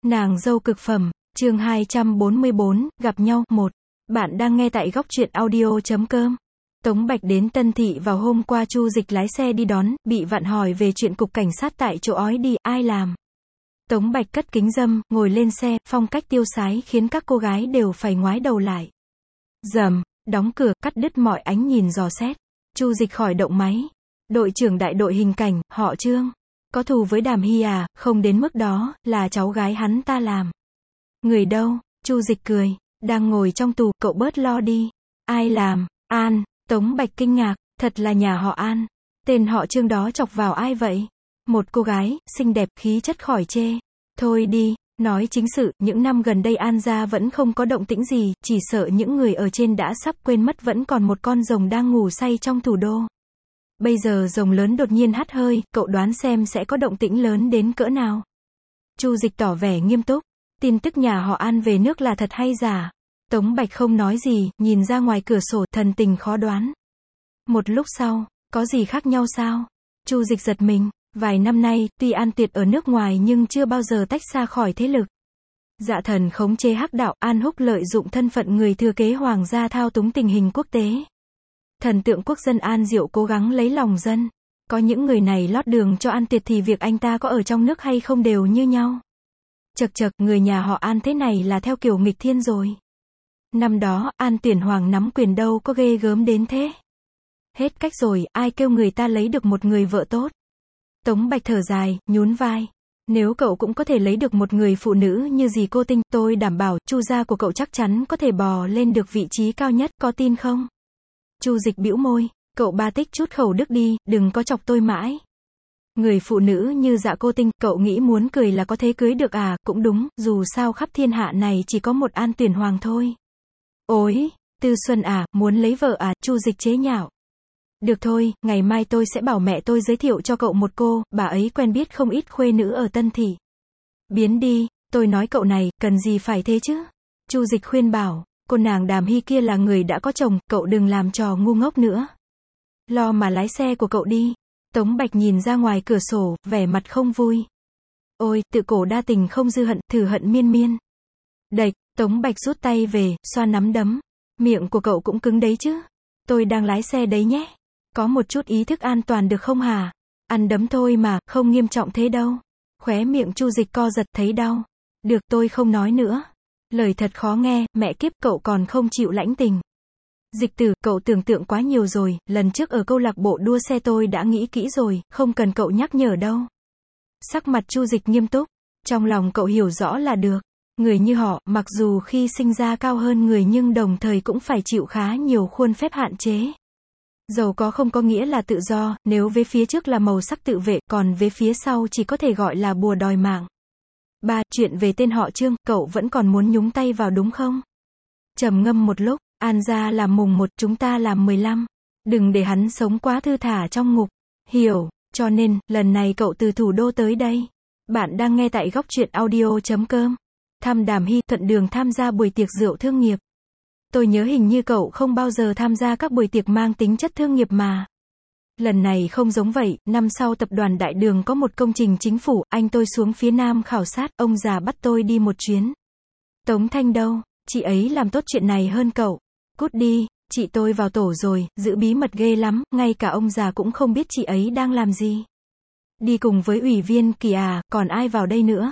Nàng dâu cực phẩm, chương 244, gặp nhau, 1. Bạn đang nghe tại góc truyện audio.com. Tống Bạch đến Tân Thị vào hôm qua. Chu Dịch lái xe đi đón, bị vặn hỏi về chuyện cục cảnh sát tại chỗ ói đi, ai làm. Tống Bạch cất kính râm, ngồi lên xe, phong cách tiêu sái khiến các cô gái đều phải ngoái đầu lại. Rầm, đóng cửa, cắt đứt mọi ánh nhìn dò xét. Chu Dịch khỏi động máy. Đội trưởng đại đội hình cảnh, họ Trương. Có thù với Đàm Hy à? Không đến mức đó, là cháu gái hắn ta làm. Người đâu? Chu Dịch cười. Đang ngồi trong tù, cậu bớt lo đi. Ai làm? An. Tống Bạch kinh ngạc, thật là nhà họ An. Tên họ Trương đó chọc vào ai vậy? Một cô gái, xinh đẹp, khí chất khỏi chê. Thôi đi, nói chính sự, những năm gần đây An gia vẫn không có động tĩnh gì, chỉ sợ những người ở trên đã sắp quên mất vẫn còn một con rồng đang ngủ say trong thủ đô. Bây giờ rồng lớn đột nhiên hắt hơi, cậu đoán xem sẽ có động tĩnh lớn đến cỡ nào? Chu Dịch tỏ vẻ nghiêm túc. Tin tức nhà họ An về nước là thật hay giả? Tống Bạch không nói gì, nhìn ra ngoài cửa sổ, thần tình khó đoán. Một lúc sau, có gì khác nhau sao? Chu Dịch giật mình. Vài năm nay, tuy An Tuyệt ở nước ngoài nhưng chưa bao giờ tách xa khỏi thế lực. Dạ thần khống chế hắc đạo, An Húc lợi dụng thân phận người thừa kế hoàng gia thao túng tình hình quốc tế. Thần tượng quốc dân An Diệu cố gắng lấy lòng dân. Có những người này lót đường cho An Tuyệt thì việc anh ta có ở trong nước hay không đều như nhau. Chật chật, người nhà họ An thế này là theo kiểu nghịch thiên rồi. Năm đó, An Tuyển Hoàng nắm quyền đâu có ghê gớm đến thế. Hết cách rồi, ai kêu người ta lấy được một người vợ tốt. Tống Bạch thở dài, nhún vai. Nếu cậu cũng có thể lấy được một người phụ nữ như dì Cô Tinh, tôi đảm bảo, Chu gia của cậu chắc chắn có thể bò lên được vị trí cao nhất, có tin không? Chu Dịch bĩu môi, cậu ba tích chút khẩu đức đi, đừng có chọc tôi mãi. Người phụ nữ như Dạ Cô Tinh, cậu nghĩ muốn cười là có thế cưới được à? Cũng đúng, dù sao khắp thiên hạ này chỉ có một An Tuyển Hoàng thôi. Ôi, Tư Xuân à, muốn lấy vợ à? Chu Dịch chế nhạo. Được thôi, ngày mai tôi sẽ bảo mẹ tôi giới thiệu cho cậu một cô, bà ấy quen biết không ít khuê nữ ở Tân Thị. Biến đi, tôi nói cậu này, cần gì phải thế chứ? Chu Dịch khuyên bảo, cô nàng Đàm Hy kia là người đã có chồng, cậu đừng làm trò ngu ngốc nữa. Lo mà lái xe của cậu đi. Tống Bạch nhìn ra ngoài cửa sổ, vẻ mặt không vui. Ôi, tự cổ đa tình không dư hận, thử hận miên miên. Đệch, Tống Bạch rút tay về, xoa nắm đấm. Miệng của cậu cũng cứng đấy chứ. Tôi đang lái xe đấy nhé. Có một chút ý thức an toàn được không hả? Ăn đấm thôi mà, không nghiêm trọng thế đâu. Khóe miệng Chu Dịch co giật, thấy đau. Được, tôi không nói nữa. Lời thật khó nghe, mẹ kiếp, cậu còn không chịu lãnh tình. Dịch Tử, cậu tưởng tượng quá nhiều rồi, lần trước ở câu lạc bộ đua xe tôi đã nghĩ kỹ rồi, không cần cậu nhắc nhở đâu. Sắc mặt Chu Dịch nghiêm túc. Trong lòng cậu hiểu rõ là được. Người như họ, mặc dù khi sinh ra cao hơn người nhưng đồng thời cũng phải chịu khá nhiều khuôn phép hạn chế. Giàu có không có nghĩa là tự do, nếu vế phía trước là màu sắc tự vệ, còn vế phía sau chỉ có thể gọi là bùa đòi mạng. 3. Chuyện về tên họ Trương, cậu vẫn còn muốn nhúng tay vào đúng không? Trầm ngâm một lúc, An gia làm mùng 1, chúng ta làm 15. Đừng để hắn sống quá thư thả trong ngục. Hiểu, cho nên, lần này cậu từ thủ đô tới đây. Bạn đang nghe tại góc truyện audio.com. Thăm Đàm Hy, thuận đường tham gia buổi tiệc rượu thương nghiệp. Tôi nhớ hình như cậu không bao giờ tham gia các buổi tiệc mang tính chất thương nghiệp mà. Lần này không giống vậy, năm sau tập đoàn Đại Đường có một công trình chính phủ, anh tôi xuống phía Nam khảo sát, ông già bắt tôi đi một chuyến. Tống Thanh đâu? Chị ấy làm tốt chuyện này hơn cậu. Cút đi, chị tôi vào tổ rồi, giữ bí mật ghê lắm, ngay cả ông già cũng không biết chị ấy đang làm gì. Đi cùng với ủy viên Kỳ à, còn ai vào đây nữa?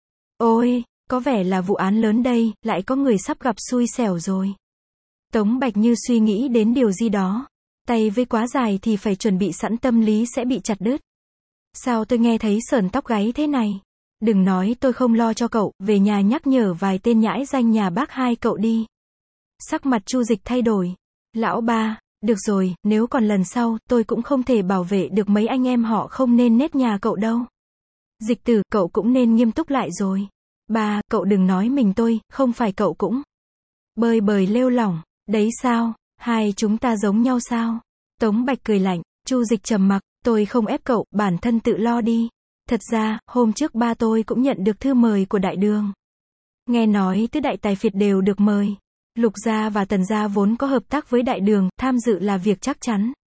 Ôi, có vẻ là vụ án lớn đây, lại có người sắp gặp xui xẻo rồi. Tống Bạch như suy nghĩ đến điều gì đó. Tay với quá dài thì phải chuẩn bị sẵn tâm lý sẽ bị chặt đứt. Sao tôi nghe thấy sởn tóc gáy thế này? Đừng nói tôi không lo cho cậu, về nhà nhắc nhở vài tên nhãi danh nhà bác hai cậu đi. Sắc mặt Chu Dịch thay đổi. Lão ba, được rồi, nếu còn lần sau, tôi cũng không thể bảo vệ được mấy anh em họ không nên nết nhà cậu đâu. Dịch Tử, cậu cũng nên nghiêm túc lại rồi. Ba, cậu đừng nói mình tôi, không phải cậu cũng bơi bời lêu lỏng. Đấy sao, hai chúng ta giống nhau sao? Tống Bạch cười lạnh. Chu Dịch trầm mặc, tôi không ép cậu, bản thân tự lo đi. Thật ra, hôm trước ba tôi cũng nhận được thư mời của Đại Đường. Nghe nói tứ đại tài phiệt đều được mời. Lục gia và Tần gia vốn có hợp tác với Đại Đường, tham dự là việc chắc chắn.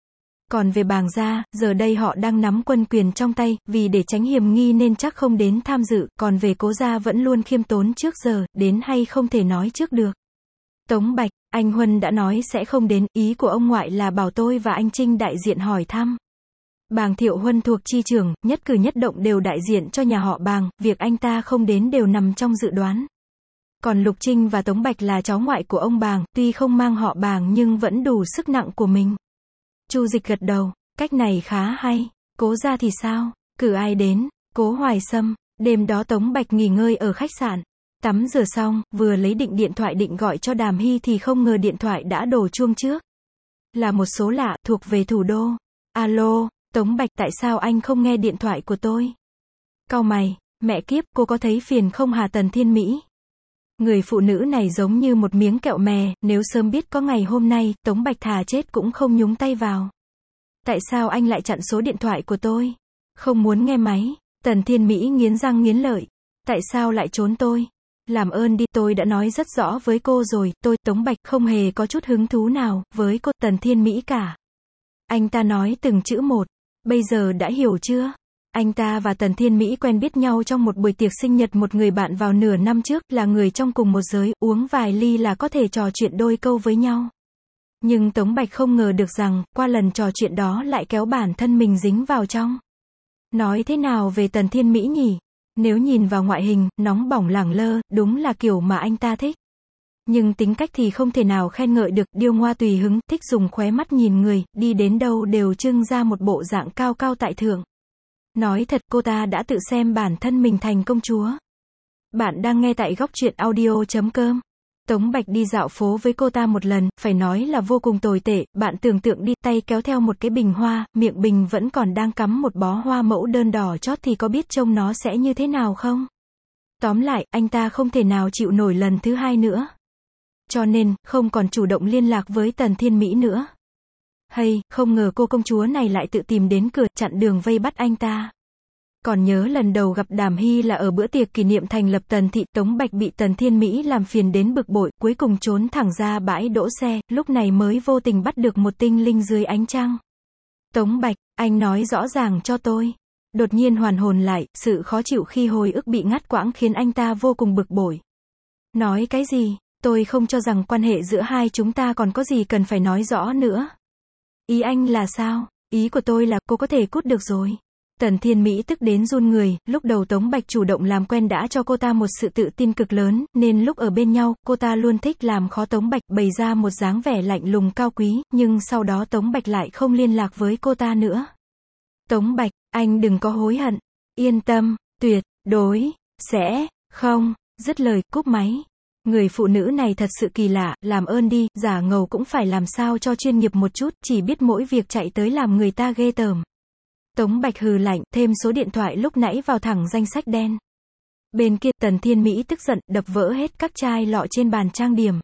Còn về Bàng gia, giờ đây họ đang nắm quân quyền trong tay, vì để tránh hiểm nghi nên chắc không đến tham dự, còn về Cố gia vẫn luôn khiêm tốn trước giờ, đến hay không thể nói trước được. Tống Bạch, anh Huân đã nói sẽ không đến, ý của ông ngoại là bảo tôi và anh Trinh đại diện hỏi thăm. Bàng Thiệu Huân thuộc chi trưởng, nhất cử nhất động đều đại diện cho nhà họ Bàng, việc anh ta không đến đều nằm trong dự đoán. Còn Lục Trinh và Tống Bạch là cháu ngoại của ông Bàng, tuy không mang họ Bàng nhưng vẫn đủ sức nặng của mình. Chu Dịch gật đầu, cách này khá hay. Cố gia thì sao? Cử ai đến? Cố Hoài Sâm. Đêm đó Tống Bạch nghỉ ngơi ở khách sạn. Tắm rửa xong, vừa lấy định điện thoại định gọi cho Đàm Hy thì không ngờ điện thoại đã đổ chuông trước. Là một số lạ, thuộc về thủ đô. Alo, Tống Bạch, tại sao anh không nghe điện thoại của tôi? Cau mày, mẹ kiếp, cô có thấy phiền không hả Tần Thiên Mỹ? Người phụ nữ này giống như một miếng kẹo mè, nếu sớm biết có ngày hôm nay, Tống Bạch thà chết cũng không nhúng tay vào. Tại sao anh lại chặn số điện thoại của tôi? Không muốn nghe máy. Tần Thiên Mỹ nghiến răng nghiến lợi. Tại sao lại trốn tôi? Làm ơn đi, tôi đã nói rất rõ với cô rồi, tôi, Tống Bạch, không hề có chút hứng thú nào với cô, Tần Thiên Mỹ cả. Anh ta nói từng chữ một. Bây giờ đã hiểu chưa? Anh ta và Tần Thiên Mỹ quen biết nhau trong một buổi tiệc sinh nhật một người bạn vào nửa năm trước, là người trong cùng một giới, uống vài ly là có thể trò chuyện đôi câu với nhau. Nhưng Tống Bạch không ngờ được rằng, qua lần trò chuyện đó lại kéo bản thân mình dính vào trong. Nói thế nào về Tần Thiên Mỹ nhỉ? Nếu nhìn vào ngoại hình, nóng bỏng lẳng lơ, đúng là kiểu mà anh ta thích. Nhưng tính cách thì không thể nào khen ngợi được, điêu ngoa tùy hứng, thích dùng khóe mắt nhìn người, đi đến đâu đều trưng ra một bộ dạng cao cao tại thượng. Nói thật, cô ta đã tự xem bản thân mình thành công chúa. Bạn đang nghe tại góc truyện audio.com. Tống Bạch đi dạo phố với cô ta một lần, phải nói là vô cùng tồi tệ, bạn tưởng tượng đi, tay kéo theo một cái bình hoa, miệng bình vẫn còn đang cắm một bó hoa mẫu đơn đỏ chót thì có biết trông nó sẽ như thế nào không? Tóm lại, anh ta không thể nào chịu nổi lần thứ hai nữa. Cho nên, không còn chủ động liên lạc với Tần Thiên Mỹ nữa. Hay, không ngờ cô công chúa này lại tự tìm đến cửa, chặn đường vây bắt anh ta. Còn nhớ lần đầu gặp Đàm Hy là ở bữa tiệc kỷ niệm thành lập Tần thị, Tống Bạch bị Tần Thiên Mỹ làm phiền đến bực bội, cuối cùng trốn thẳng ra bãi đỗ xe, lúc này mới vô tình bắt được một tinh linh dưới ánh trăng. Tống Bạch, anh nói rõ ràng cho tôi. Đột nhiên hoàn hồn lại, sự khó chịu khi hồi ức bị ngắt quãng khiến anh ta vô cùng bực bội. Nói cái gì? Tôi không cho rằng quan hệ giữa hai chúng ta còn có gì cần phải nói rõ nữa. Ý anh là sao? Ý của tôi là cô có thể cút được rồi. Tần Thiên Mỹ tức đến run người, lúc đầu Tống Bạch chủ động làm quen đã cho cô ta một sự tự tin cực lớn, nên lúc ở bên nhau, cô ta luôn thích làm khó Tống Bạch, bày ra một dáng vẻ lạnh lùng cao quý, nhưng sau đó Tống Bạch lại không liên lạc với cô ta nữa. Tống Bạch, anh đừng có hối hận. Yên tâm, tuyệt đối sẽ không. Dứt lời, cúp máy. Người phụ nữ này thật sự kỳ lạ, làm ơn đi, giả ngầu cũng phải làm sao cho chuyên nghiệp một chút, chỉ biết mỗi việc chạy tới làm người ta ghê tởm. Tống Bạch hừ lạnh, thêm số điện thoại lúc nãy vào thẳng danh sách đen. Bên kia, Tần Thiên Mỹ tức giận, đập vỡ hết các chai lọ trên bàn trang điểm.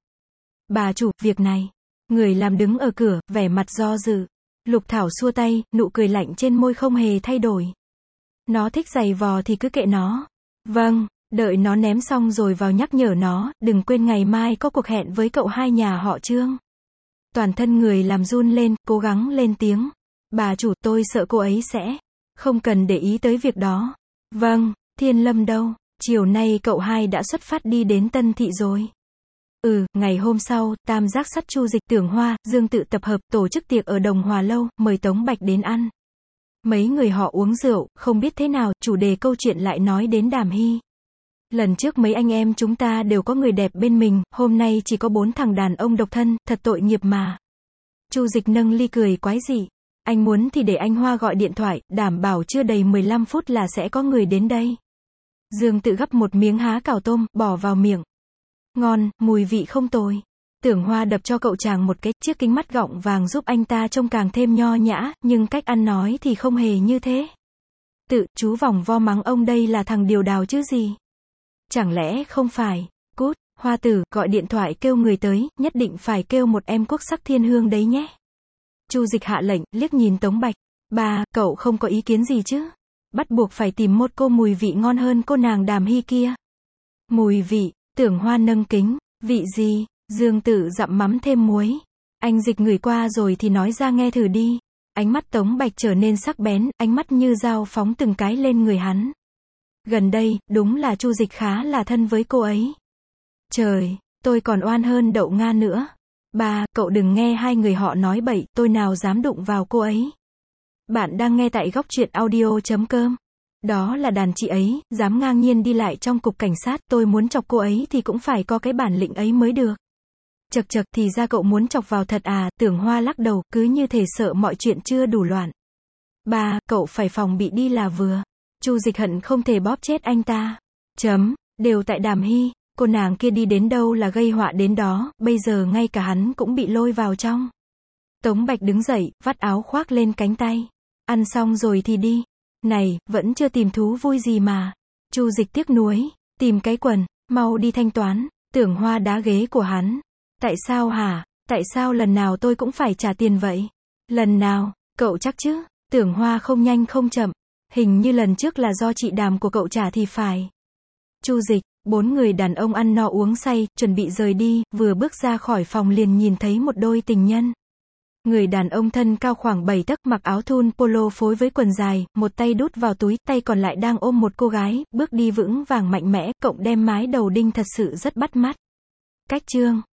Bà chủ, việc này. Người làm đứng ở cửa, vẻ mặt do dự. Lục Thảo xua tay, nụ cười lạnh trên môi không hề thay đổi. Nó thích giày vò thì cứ kệ nó. Vâng, đợi nó ném xong rồi vào nhắc nhở nó, đừng quên ngày mai có cuộc hẹn với cậu hai nhà họ Trương. Toàn thân người làm run lên, cố gắng lên tiếng. Bà chủ, tôi sợ cô ấy sẽ không cần để ý tới việc đó. Vâng, Thiên Lâm đâu? Chiều nay cậu hai đã xuất phát đi đến Tân Thị rồi. Ngày hôm sau, Tam Giác Sắt Chu Dịch, Tưởng Hoa, Dương Tự tập hợp, tổ chức tiệc ở Đồng Hòa Lâu, mời Tống Bạch đến ăn. Mấy người họ uống rượu, không biết thế nào, chủ đề câu chuyện lại nói đến Đàm Hy. Lần trước mấy anh em chúng ta đều có người đẹp bên mình, hôm nay chỉ có 4 thằng đàn ông độc thân, thật tội nghiệp mà. Chu Dịch nâng ly cười quái dị. Anh muốn thì để anh Hoa gọi điện thoại, đảm bảo chưa đầy 15 phút là sẽ có người đến đây. Dương Tự gắp một miếng há cảo tôm, bỏ vào miệng. Ngon, mùi vị không tồi. Tưởng Hoa đập cho cậu chàng một cái, chiếc kính mắt gọng vàng giúp anh ta trông càng thêm nho nhã, nhưng cách ăn nói thì không hề như thế. Chú vòng vo mắng ông đây là thằng điều đào chứ gì. Chẳng lẽ không phải. Cút, Hoa tử, gọi điện thoại kêu người tới, nhất định phải kêu một em quốc sắc thiên hương đấy nhé. Chu Dịch hạ lệnh, liếc nhìn Tống Bạch. Bà, cậu không có ý kiến gì chứ? Bắt buộc phải tìm một cô mùi vị ngon hơn cô nàng Đàm Hy kia. Mùi vị, Tưởng Hoa nâng kính. Vị gì? Dương Tự dặm mắm thêm muối. Anh Dịch ngửi qua rồi thì nói ra nghe thử đi. Ánh mắt Tống Bạch trở nên sắc bén, ánh mắt như dao phóng từng cái lên người hắn. Gần đây, đúng là Chu Dịch khá là thân với cô ấy. Trời, tôi còn oan hơn Đậu Nga nữa. Ba, cậu đừng nghe hai người họ nói bậy, tôi nào dám đụng vào cô ấy. Bạn đang nghe tại góc truyện audio.com. Đó là đàn chị ấy, dám ngang nhiên đi lại trong cục cảnh sát, tôi muốn chọc cô ấy thì cũng phải có cái bản lĩnh ấy mới được. Chậc chậc, thì ra cậu muốn chọc vào thật à, Tưởng Hoa lắc đầu, cứ như thể sợ mọi chuyện chưa đủ loạn. Ba, cậu phải phòng bị đi là vừa. Chu Dịch hận không thể bóp chết anh ta. Đều tại Đàm Hy, cô nàng kia đi đến đâu là gây họa đến đó, bây giờ ngay cả hắn cũng bị lôi vào trong. Tống Bạch đứng dậy, vắt áo khoác lên cánh tay. Ăn xong rồi thì đi. Này, vẫn chưa tìm thú vui gì mà. Chu Dịch tiếc nuối, tìm cái quần, mau đi thanh toán. Tưởng Hoa đá ghế của hắn. Tại sao hả? Tại sao lần nào tôi cũng phải trả tiền vậy? Lần nào? Cậu chắc chứ? Tưởng Hoa không nhanh không chậm. Hình như lần trước là do chị Đàm của cậu trả thì phải. Chu Dịch, 4 người đàn ông ăn no uống say, chuẩn bị rời đi, vừa bước ra khỏi phòng liền nhìn thấy một đôi tình nhân. Người đàn ông thân cao khoảng 7 tấc, mặc áo thun polo phối với quần dài, một tay đút vào túi, tay còn lại đang ôm một cô gái, bước đi vững vàng mạnh mẽ, cộng đem mái đầu đinh thật sự rất bắt mắt. Cách chương